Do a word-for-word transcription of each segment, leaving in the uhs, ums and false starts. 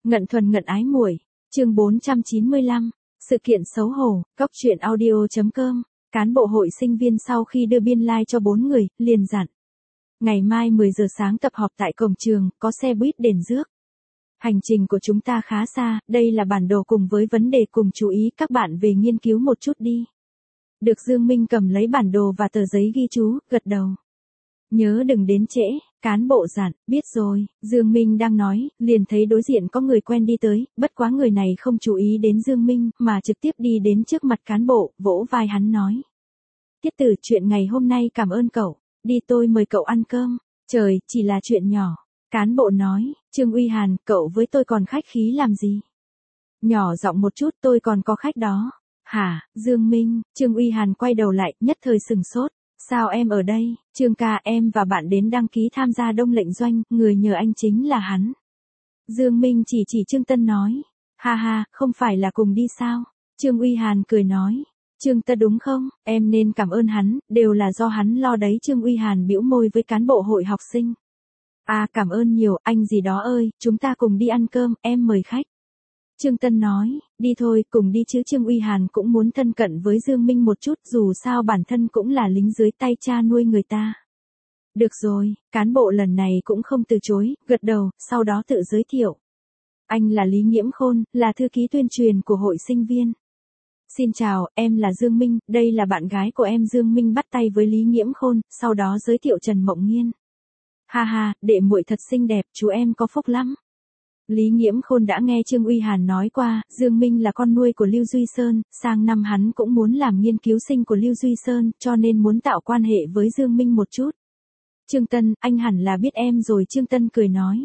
Ngận thuần ngận ái muội, chương bốn trăm chín mươi lăm, sự kiện xấu hổ, góc truyện audio chấm com, cán bộ hội sinh viên sau khi đưa biên lai like cho bốn người, liền dặn. Ngày mai mười giờ sáng tập họp tại cổng trường, có xe buýt đền rước. Hành trình của chúng ta khá xa, đây là bản đồ cùng với vấn đề cùng chú ý các bạn về nghiên cứu một chút đi. Được Dương Minh cầm lấy bản đồ và tờ giấy ghi chú, gật đầu. Nhớ đừng đến trễ, cán bộ dặn, biết rồi, Dương Minh đang nói, liền thấy đối diện có người quen đi tới, bất quá người này không chú ý đến Dương Minh, mà trực tiếp đi đến trước mặt cán bộ, vỗ vai hắn nói. Tiết tử, chuyện ngày hôm nay cảm ơn cậu, đi tôi mời cậu ăn cơm, trời, chỉ là chuyện nhỏ. Cán bộ nói, Trương Uy Hàn, cậu với tôi còn khách khí làm gì? Nhỏ giọng một chút, tôi còn có khách đó. Hả, Dương Minh, Trương Uy Hàn quay đầu lại, nhất thời sừng sốt. Sao em ở đây, Trương ca, em và bạn đến đăng ký tham gia đông lệnh doanh, người nhờ anh chính là hắn. Dương Minh chỉ chỉ Trương Tân nói, ha ha, không phải là cùng đi sao? Trương Uy Hàn cười nói, Trương Tân đúng không, em nên cảm ơn hắn, đều là do hắn lo đấy. Trương Uy Hàn bĩu môi với cán bộ hội học sinh. À cảm ơn nhiều, anh gì đó ơi, chúng ta cùng đi ăn cơm, em mời khách. Trương Tân nói, đi thôi, cùng đi chứ. Trương Uy Hàn cũng muốn thân cận với Dương Minh một chút, dù sao bản thân cũng là lính dưới tay cha nuôi người ta. Được rồi, cán bộ lần này cũng không từ chối, gật đầu, sau đó tự giới thiệu. Anh là Lý Nghiễm Khôn, là thư ký tuyên truyền của hội sinh viên. Xin chào, em là Dương Minh, đây là bạn gái của em. Dương Minh bắt tay với Lý Nghiễm Khôn, sau đó giới thiệu Trần Mộng Nghiên. Ha ha, đệ muội thật xinh đẹp, chú em có phúc lắm. Lý Nghiễm Khôn đã nghe Trương Uy Hàn nói qua, Dương Minh là con nuôi của Lưu Duy Sơn, sang năm hắn cũng muốn làm nghiên cứu sinh của Lưu Duy Sơn, cho nên muốn tạo quan hệ với Dương Minh một chút. Trương Tân, anh hẳn là biết em rồi. Trương Tân cười nói.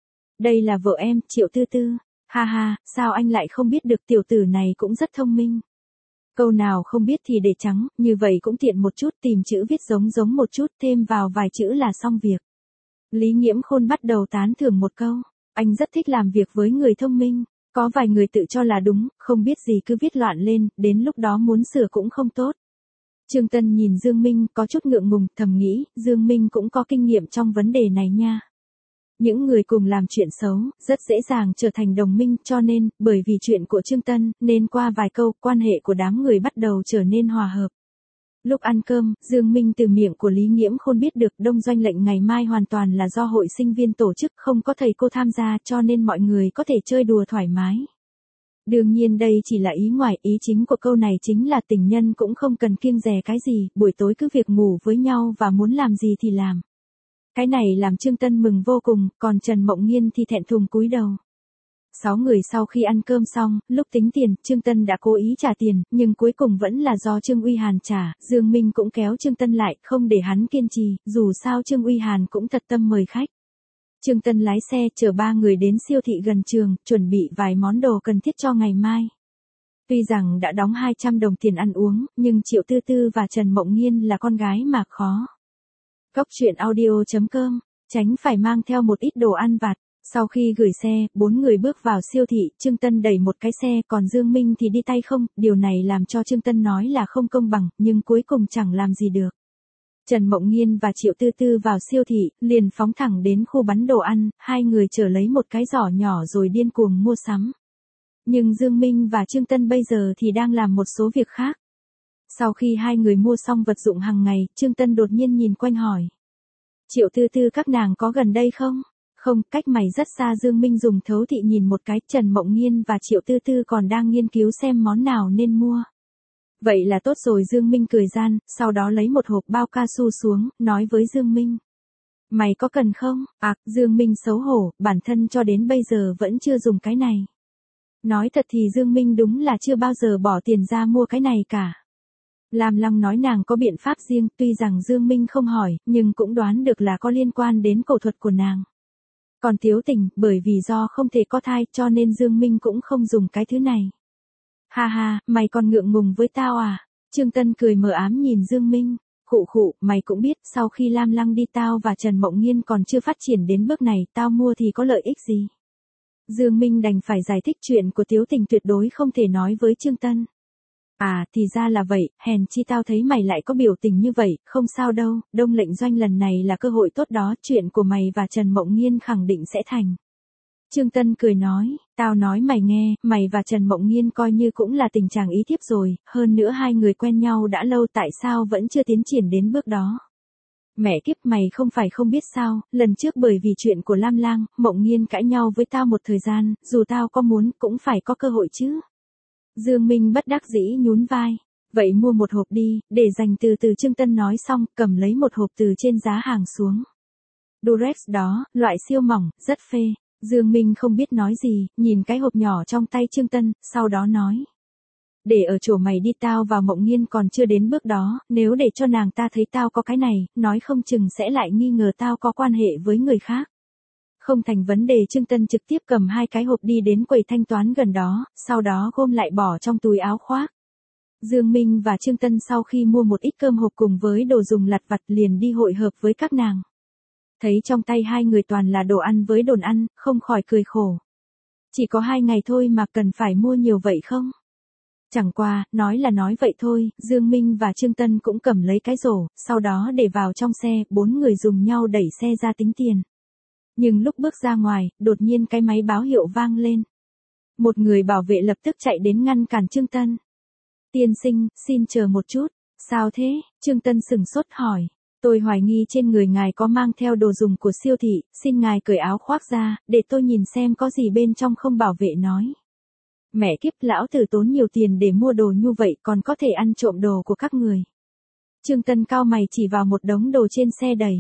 Đây là vợ em, Triệu Tư Tư. Ha ha, sao anh lại không biết được, tiểu tử này cũng rất thông minh. Câu nào không biết thì để trắng, như vậy cũng tiện một chút, tìm chữ viết giống giống một chút, thêm vào vài chữ là xong việc. Lý Nghiễm Khôn bắt đầu tán thưởng một câu. Anh rất thích làm việc với người thông minh, có vài người tự cho là đúng, không biết gì cứ viết loạn lên, đến lúc đó muốn sửa cũng không tốt. Trương Tân nhìn Dương Minh có chút ngượng ngùng, thầm nghĩ, Dương Minh cũng có kinh nghiệm trong vấn đề này nha. Những người cùng làm chuyện xấu, rất dễ dàng trở thành đồng minh, cho nên, bởi vì chuyện của Trương Tân, nên qua vài câu, quan hệ của đám người bắt đầu trở nên hòa hợp. Lúc ăn cơm, Dương Minh từ miệng của Lý Nghiễm Khôn biết được đông doanh lệnh ngày mai hoàn toàn là do hội sinh viên tổ chức, không có thầy cô tham gia, cho nên mọi người có thể chơi đùa thoải mái. Đương nhiên đây chỉ là ý ngoài, ý chính của câu này chính là tình nhân cũng không cần kiêng dè cái gì, buổi tối cứ việc ngủ với nhau và muốn làm gì thì làm. Cái này làm Trương Tân mừng vô cùng, còn Trần Mộng Nghiên thì thẹn thùng cúi đầu. Sáu người sau khi ăn cơm xong, lúc tính tiền, Trương Tân đã cố ý trả tiền, nhưng cuối cùng vẫn là do Trương Uy Hàn trả. Dương Minh cũng kéo Trương Tân lại, không để hắn kiên trì, dù sao Trương Uy Hàn cũng thật tâm mời khách. Trương Tân lái xe chở ba người đến siêu thị gần trường, chuẩn bị vài món đồ cần thiết cho ngày mai. Tuy rằng đã đóng hai trăm đồng tiền ăn uống, nhưng Triệu Tư Tư và Trần Mộng Nghiên là con gái mà khó. Góc truyện audio chấm com, tránh phải mang theo một ít đồ ăn vặt. Sau khi gửi xe, bốn người bước vào siêu thị, Trương Tân đẩy một cái xe, còn Dương Minh thì đi tay không, điều này làm cho Trương Tân nói là không công bằng, nhưng cuối cùng chẳng làm gì được. Trần Mộng Nghiên và Triệu Tư Tư vào siêu thị, liền phóng thẳng đến khu bán đồ ăn, hai người chở lấy một cái giỏ nhỏ rồi điên cuồng mua sắm. Nhưng Dương Minh và Trương Tân bây giờ thì đang làm một số việc khác. Sau khi hai người mua xong vật dụng hàng ngày, Trương Tân đột nhiên nhìn quanh hỏi. Triệu Tư Tư các nàng có gần đây không? Không, cách mày rất xa. Dương Minh dùng thấu thị nhìn một cái, Trần Mộng Nghiên và Triệu Tư Tư còn đang nghiên cứu xem món nào nên mua. Vậy là tốt rồi. Dương Minh cười gian, sau đó lấy một hộp bao cao su xuống, nói với Dương Minh. Mày có cần không? À, Dương Minh xấu hổ, bản thân cho đến bây giờ vẫn chưa dùng cái này. Nói thật thì Dương Minh đúng là chưa bao giờ bỏ tiền ra mua cái này cả. Lam Long nói nàng có biện pháp riêng, tuy rằng Dương Minh không hỏi, nhưng cũng đoán được là có liên quan đến cổ thuật của nàng. Còn Tiếu Tình, bởi vì do không thể có thai, cho nên Dương Minh cũng không dùng cái thứ này. Ha ha, mày còn ngượng ngùng với tao à? Trương Tân cười mờ ám nhìn Dương Minh. Khụ khụ, mày cũng biết, sau khi Lam Lăng đi tao và Trần Mộng Nghiên còn chưa phát triển đến bước này, tao mua thì có lợi ích gì? Dương Minh đành phải giải thích chuyện của Tiếu Tình tuyệt đối không thể nói với Trương Tân. À, thì ra là vậy, hèn chi tao thấy mày lại có biểu tình như vậy, không sao đâu, đông lệnh doanh lần này là cơ hội tốt đó, chuyện của mày và Trần Mộng Nghiên khẳng định sẽ thành. Trương Tân cười nói, tao nói mày nghe, mày và Trần Mộng Nghiên coi như cũng là tình chàng ý thiếp rồi, hơn nữa hai người quen nhau đã lâu tại sao vẫn chưa tiến triển đến bước đó. Mẹ kiếp, mày không phải không biết sao, lần trước bởi vì chuyện của Lam Lang, Mộng Nghiên cãi nhau với tao một thời gian, dù tao có muốn cũng phải có cơ hội chứ. Dương Minh bất đắc dĩ nhún vai. Vậy mua một hộp đi, để dành từ từ. Trương Tân nói xong, cầm lấy một hộp từ trên giá hàng xuống. Durex đó, loại siêu mỏng, rất phê. Dương Minh không biết nói gì, nhìn cái hộp nhỏ trong tay Trương Tân, sau đó nói. Để ở chỗ mày đi, tao và Mộng Nghiên còn chưa đến bước đó, nếu để cho nàng ta thấy tao có cái này, nói không chừng sẽ lại nghi ngờ tao có quan hệ với người khác. Không thành vấn đề. Trương Tân trực tiếp cầm hai cái hộp đi đến quầy thanh toán gần đó, sau đó gom lại bỏ trong túi áo khoác. Dương Minh và Trương Tân sau khi mua một ít cơm hộp cùng với đồ dùng lặt vặt liền đi hội hợp với các nàng. Thấy trong tay hai người toàn là đồ ăn với đồn ăn, không khỏi cười khổ. Chỉ có hai ngày thôi mà cần phải mua nhiều vậy không? Chẳng qua, nói là nói vậy thôi, Dương Minh và Trương Tân cũng cầm lấy cái rổ, sau đó để vào trong xe, bốn người dùng nhau đẩy xe ra tính tiền. Nhưng lúc bước ra ngoài, đột nhiên cái máy báo hiệu vang lên. Một người bảo vệ lập tức chạy đến ngăn cản Trương Tân. Tiên sinh, xin chờ một chút. Sao thế? Trương Tân sừng sốt hỏi. Tôi hoài nghi trên người ngài có mang theo đồ dùng của siêu thị, xin ngài cởi áo khoác ra, để tôi nhìn xem có gì bên trong không. Bảo vệ nói. Mẹ kiếp, lão tử tốn nhiều tiền để mua đồ như vậy còn có thể ăn trộm đồ của các người. Trương Tân cau mày chỉ vào một đống đồ trên xe đầy.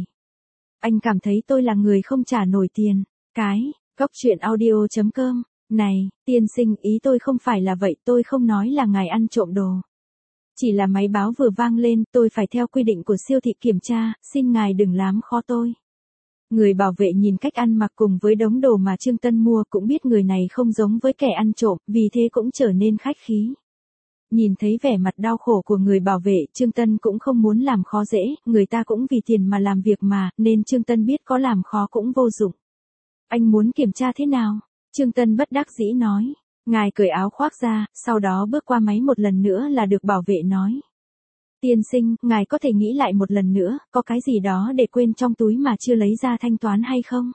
Anh cảm thấy tôi là người không trả nổi tiền. Cái, Cóc Truyện Audio chấm com. Này, tiên sinh, ý tôi không phải là vậy, tôi không nói là ngài ăn trộm đồ. Chỉ là máy báo vừa vang lên, tôi phải theo quy định của siêu thị kiểm tra, xin ngài đừng làm khó tôi. Người bảo vệ nhìn cách ăn mặc cùng với đống đồ mà Trương Tân mua cũng biết người này không giống với kẻ ăn trộm, vì thế cũng trở nên khách khí. Nhìn thấy vẻ mặt đau khổ của người bảo vệ, Trương Tân cũng không muốn làm khó dễ, người ta cũng vì tiền mà làm việc mà, nên Trương Tân biết có làm khó cũng vô dụng. Anh muốn kiểm tra thế nào? Trương Tân bất đắc dĩ nói. Ngài cởi áo khoác ra, sau đó bước qua máy một lần nữa là được. Bảo vệ nói. Tiên sinh, ngài có thể nghĩ lại một lần nữa, có cái gì đó để quên trong túi mà chưa lấy ra thanh toán hay không?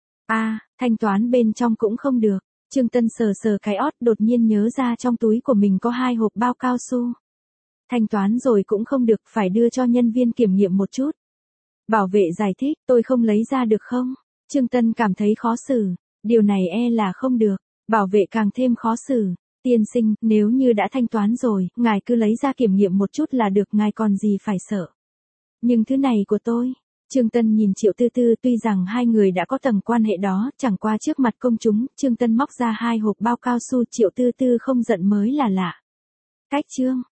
À, thanh toán bên trong cũng không được. Trương Tân sờ sờ cái ót, đột nhiên nhớ ra trong túi của mình có hai hộp bao cao su. Thanh toán rồi cũng không được, phải đưa cho nhân viên kiểm nghiệm một chút. Bảo vệ giải thích, tôi không lấy ra được không? Trương Tân cảm thấy khó xử. Điều này e là không được. Bảo vệ càng thêm khó xử. Tiên sinh, nếu như đã thanh toán rồi, ngài cứ lấy ra kiểm nghiệm một chút là được, ngài còn gì phải sợ. Nhưng thứ này của tôi. Trương Tân nhìn Triệu Tư Tư, tuy rằng hai người đã có tầng quan hệ đó, chẳng qua trước mặt công chúng, Trương Tân móc ra hai hộp bao cao su, Triệu Tư Tư không giận mới là lạ. Cách chương.